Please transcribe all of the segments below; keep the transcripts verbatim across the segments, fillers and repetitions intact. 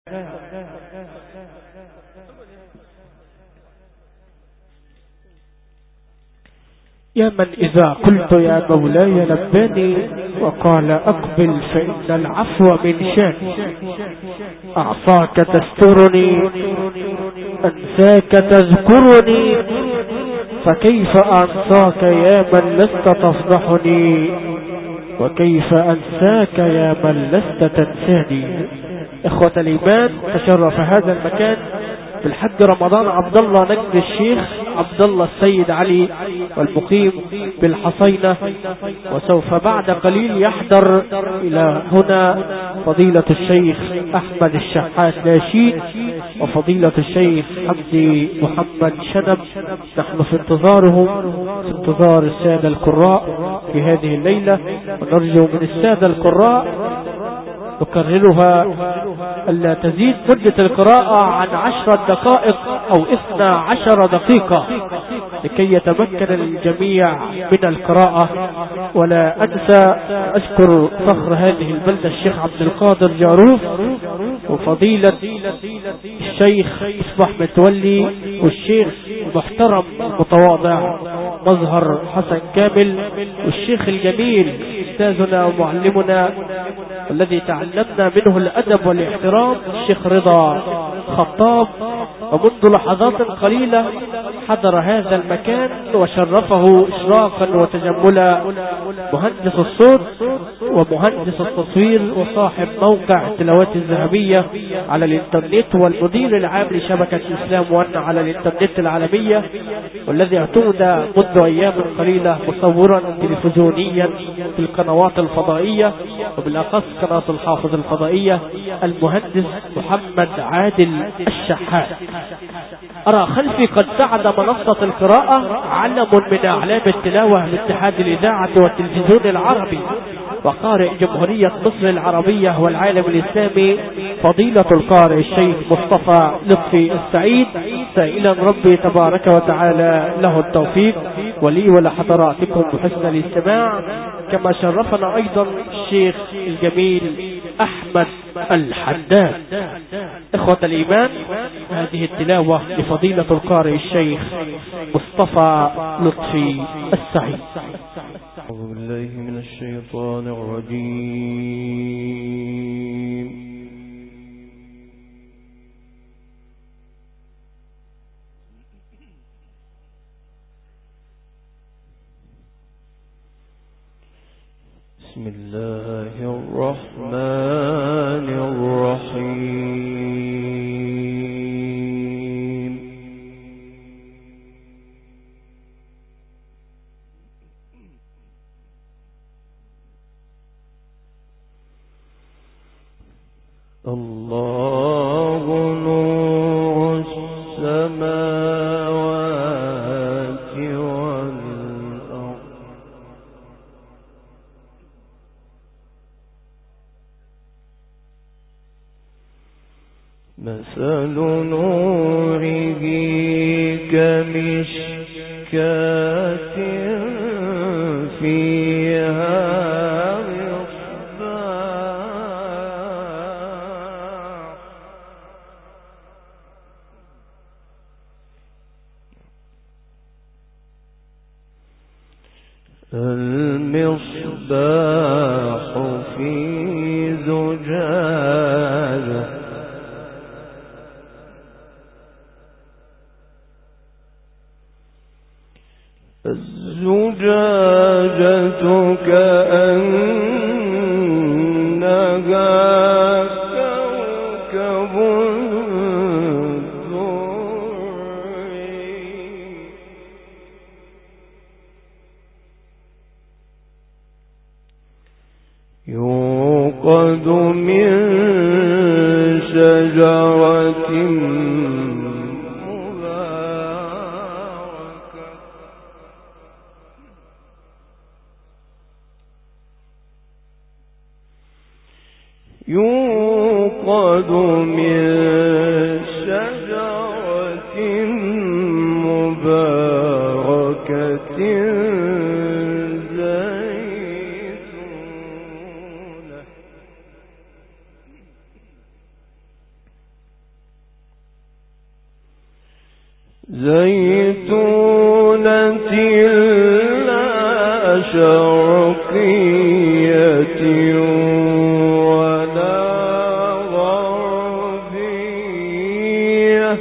يا من إذا قلت يا مولاي لباني وقال أقبل فإن العفو من شاني، أعصاك تسترني أنساك تذكرني، فكيف أنساك يا من لست تفضحني، وكيف أنساك يا من لست تنساني. إخوة الإيمان، تشرف هذا المكان بالحج رمضان عبد الله نجد الشيخ عبد الله السيد علي والمقيم بالحصينة، وسوف بعد قليل يحضر إلى هنا فضيلة الشيخ أحمد الشحات لاشين وفضيلة الشيخ حمدي محمد شنب. نحن في انتظارهم، في انتظار السادة القراء في هذه الليلة، ونرجو من السادة القراء نكررها ألا تزيد مدة القراءة عن عشرة دقائق أو اثنى عشر دقيقة لكي يتمكن الجميع من القراءة. ولا أنسى أشكر فخر هذه البلدة الشيخ عبد القادر جاروف وفضيلة الشيخ إصبح متولي والشيخ المحترم المتواضع مظهر حسن كامل والشيخ الجميل أستاذنا ومعلمنا الذي تعلمنا منه الأدب والاحترام الشيخ رضا خطاب. ومنذ لحظات قليلة حضر هذا المكان وشرفه إشراقا وتجملا مهندس الصوت ومهندس التصوير وصاحب موقع التلاوات الذهبية على الانترنت والمدير العام لشبكة الإسلام وأن على الانترنت العالمية، والذي اعتمد منذ أيام قليلة مصورا تلفزيونيا في القنوات الفضائية وبالأخص قناة الحافظ الفضائية المهندس محمد عادل الشحات. أرى خلفي قد سعد منصة القراءة علم من أعلام التلاوة باتحاد الإذاعة والتلفزيون العربي وقارئ جمهورية مصر العربية والعالم الإسلامي فضيلة القارئ الشيخ مصطفى لطفي السعيد، سائلا ربي تبارك وتعالى له التوفيق ولي ولحضراتكم بحسن الاستماع. كما شرفنا أيضا الشيخ الجميل أحمد الحداد. إخوة الإيمان، هذه التلاوة لفضيلة القارئ الشيخ مصطفى لطفي السعيد. أعوذ بالله من الشيطان الرجيم. بسم الله الرحمن الرحيم. الله نور السماوات والأرض مثل نوره كمشكاة فيها مصباح المصباح في زجاجة الزجاجة كأنها كوكب دري يوقد من شجرة يوقد من شجرة مباركة زيتونة زيتونة لا شرقية ولا غربية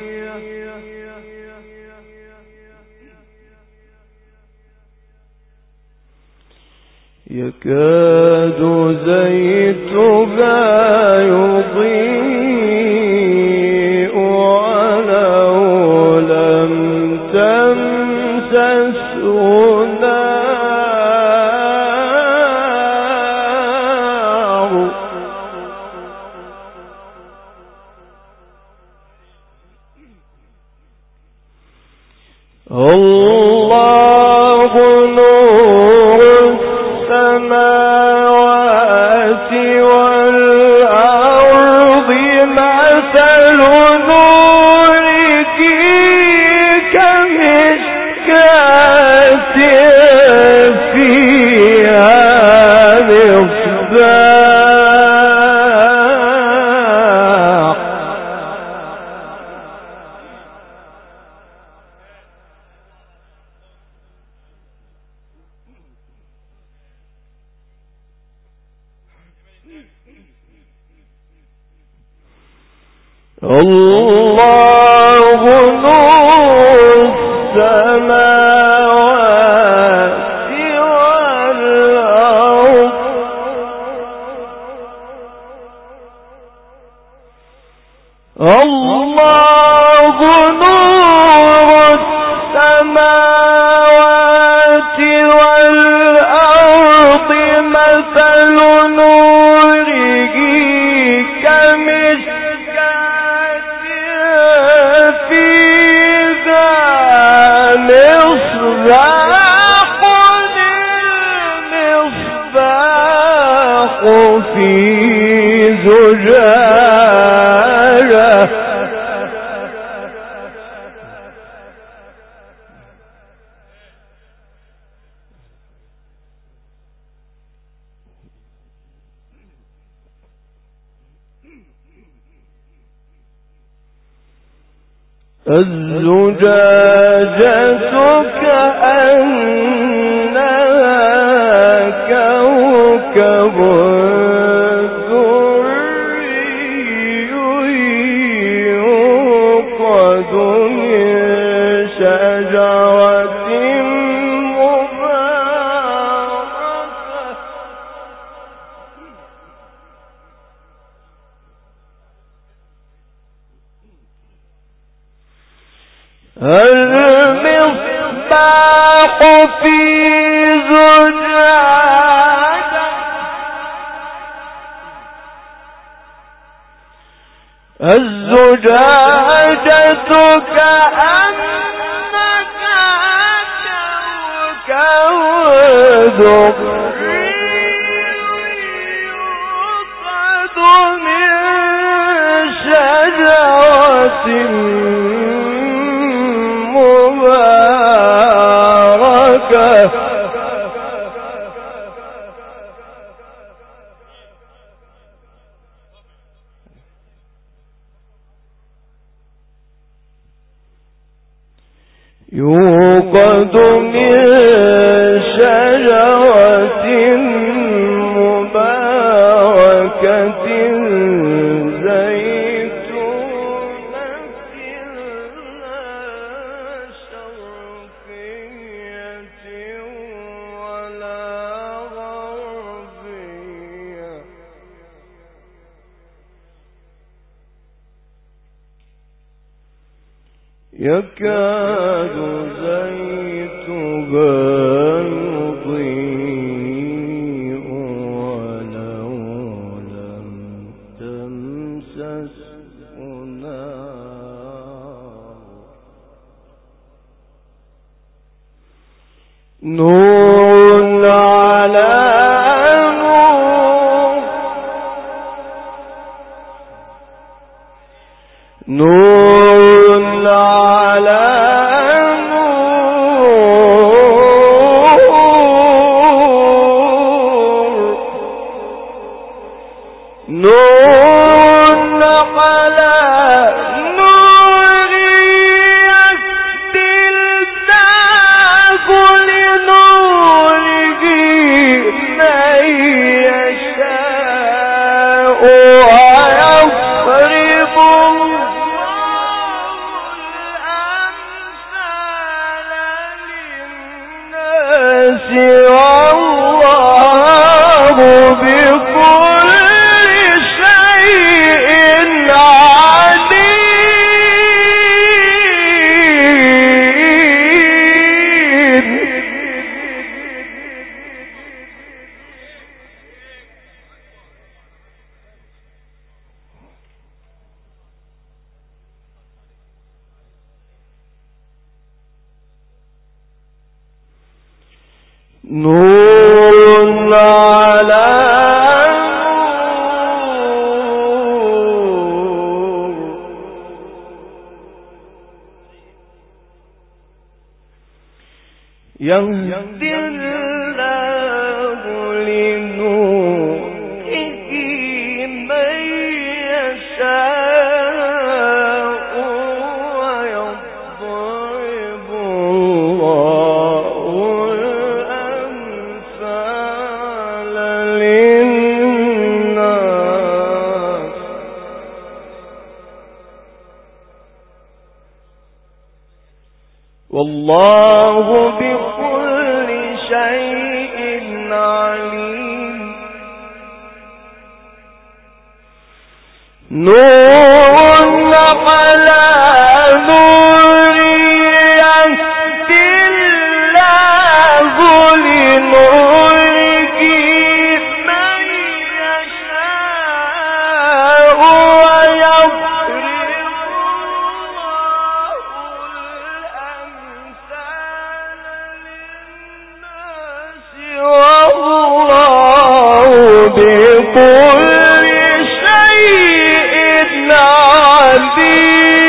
يكاد زيتها يضيء ولو لم تمسسه نار الله نور السماوات والأرض مثل نوره كمشكاة فيها مصباح الله نور السماوات والأرض الله نور السماوات والأرض مثل نوره كمشكاة فيها مصباح المصباح في زجاجة الزجاجة كأنها كوكب دري يوقد من شجرة مباركة المصباح في زجاجة الزجاجة كأنها كوكب دري يوقد من شجرة مباركة يوقد من شجرة مباركة زيتونة لا شرقية ولا غربية يكاد زيتها يضيء ولو لم تمسسه نار نور على نور نور على نور نور على نور نور على يهدي الله لنوره من يشاء ويضرب الله الأمثال للناس والله بكل شيء عليم نور على نور يهدي الله لنوره من يشاء ويضرب الله الأمثال للناس والله بكل شيء عليم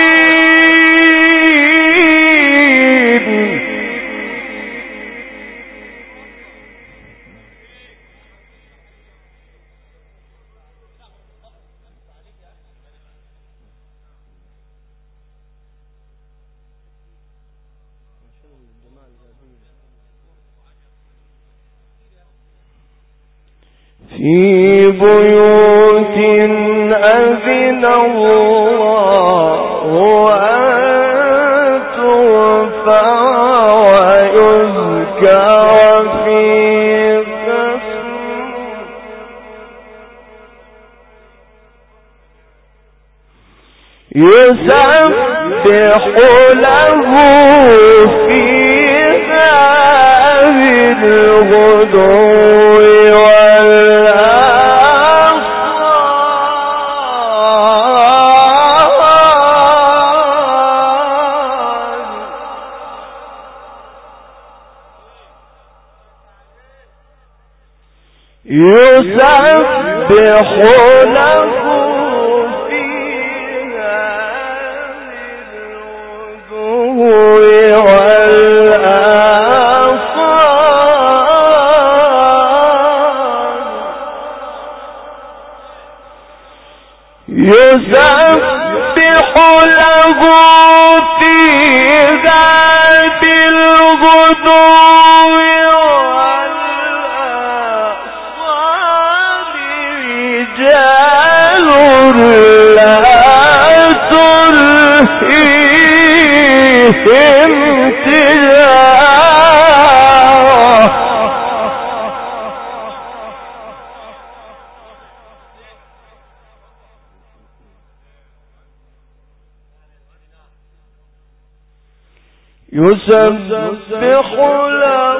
في بيوت أذن الله أن ترفع ويذكر فيها اسمه يسبح له فيها بالغدو يسبح له فيها بالغدو والآصال يسبح له فيها بالغدو رجال لا تلهيهم تجارة يسبح له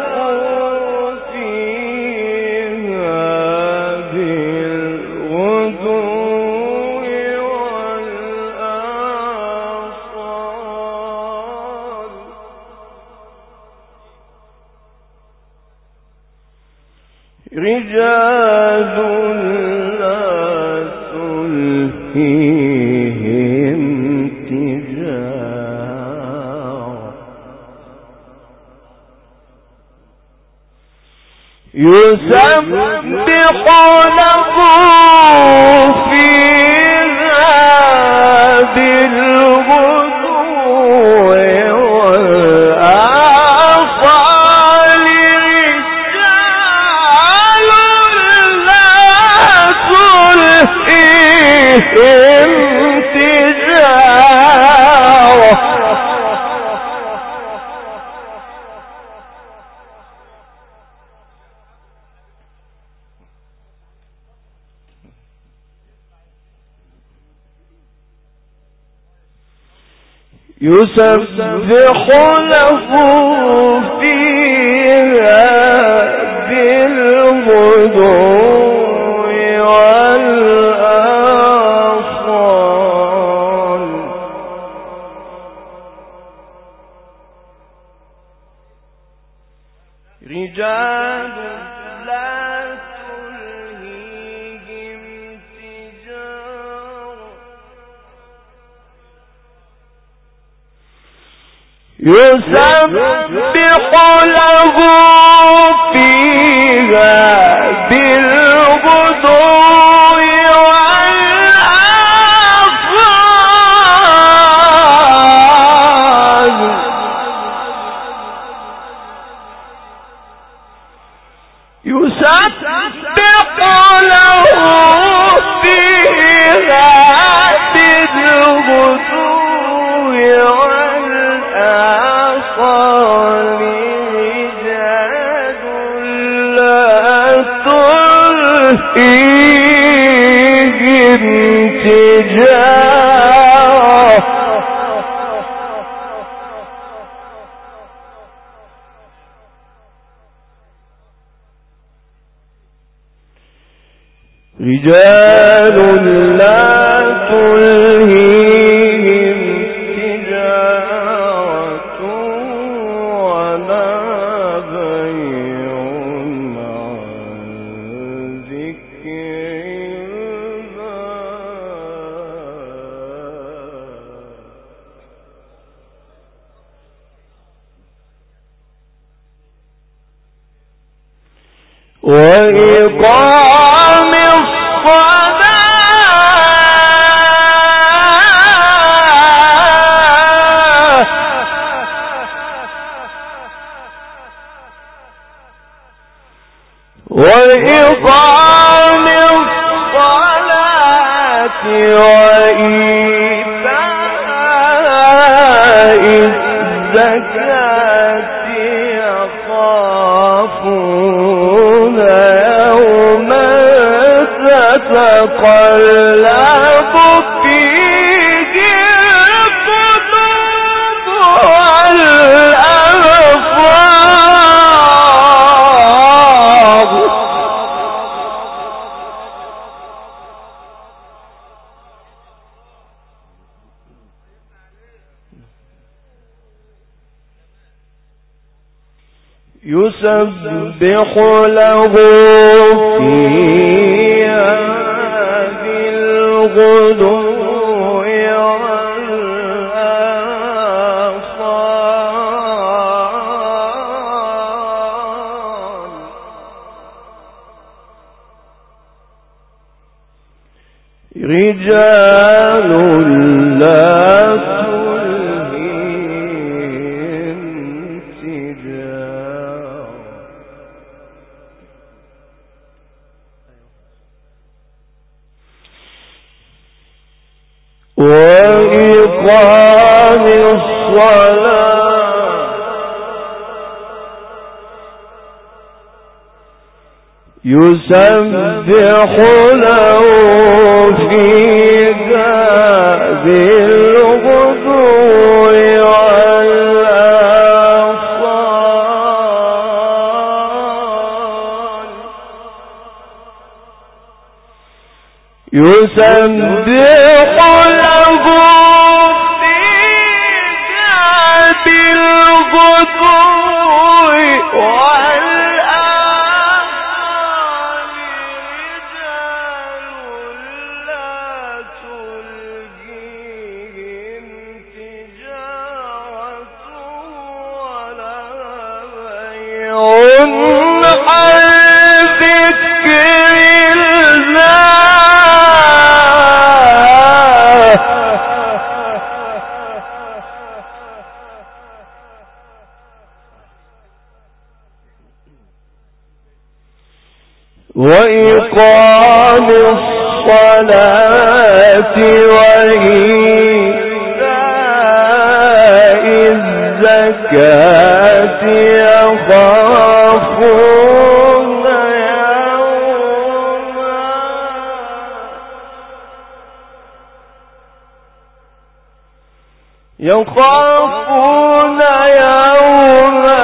رجال لا تلهيهم تجارة يسبح له فيها بالغدو والآصال رجال لا تلهيهم تجارة يسبح له فيها بالغدو والآصال رجال يسبح له فيها بالغدو والآصال يسبح له فيها بالغدو والآصال رجال لا تلهيهم تجارة رجال لا تلهيهم تجارة ولا بيع عن ذكر الله وإقام وإقام الصلاة وإيتاء الزكاة يخافون يوما تتقلب فيه القلوب والأبصار يسبح له فيها بالغدو والآصال رجال لا وإقام الصلاة يسبح له فيها بالغدو والآصال يسبح له فيها بالغدو والآصال رجال لا تلهيهم تجارة ولا بيع عن ذكر وإقام الصلاة وإيتاء الزكاة يخافون يوما يخافون يوما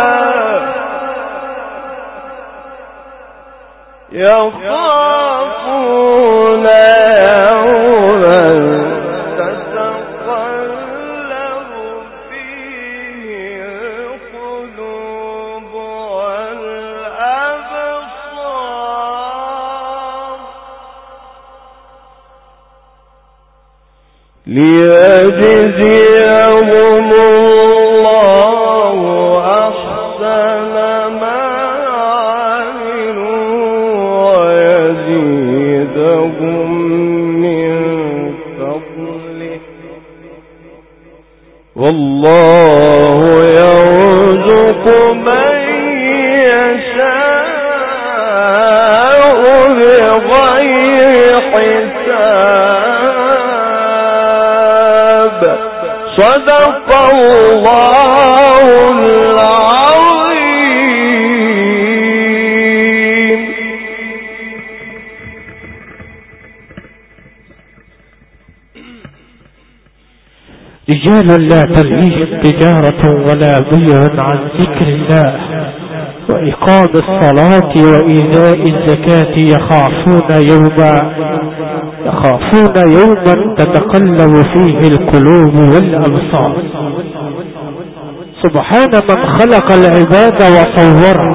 يخافون يوما تتقلب فيه القلوب والأبصار ليجزيهم الله والله يرزق من يشاء بغير حساب. صدق الله العظيم. رجال لا تلهيهم تجارة ولا بيع عن ذكر الله وإقام الصلاة وإيتاء الزكاة يخافون يوما يخافون يوما تتقلب فيه القلوب والأبصار. سبحان من خلق العباد وصوره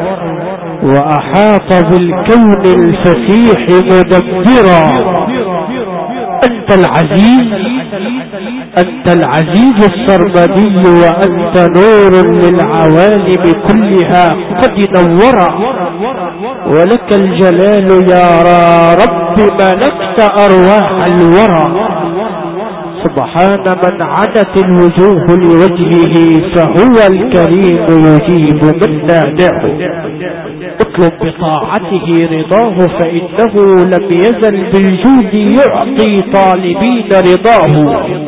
وأحاط بالكون الفسيح مدبرا. أنت العزيز أنت العزيز السرمدي وأنت نور للعوالم كلها قد نورا. ولك الجلال يا رب ملكت أرواح الورى. سبحان من عدت الوجوه لوجهه فهو الكريم يجيب من نادعه. اطلب بطاعته رضاه فإنه لم يزل بالجود يعطي طالبين رضاه.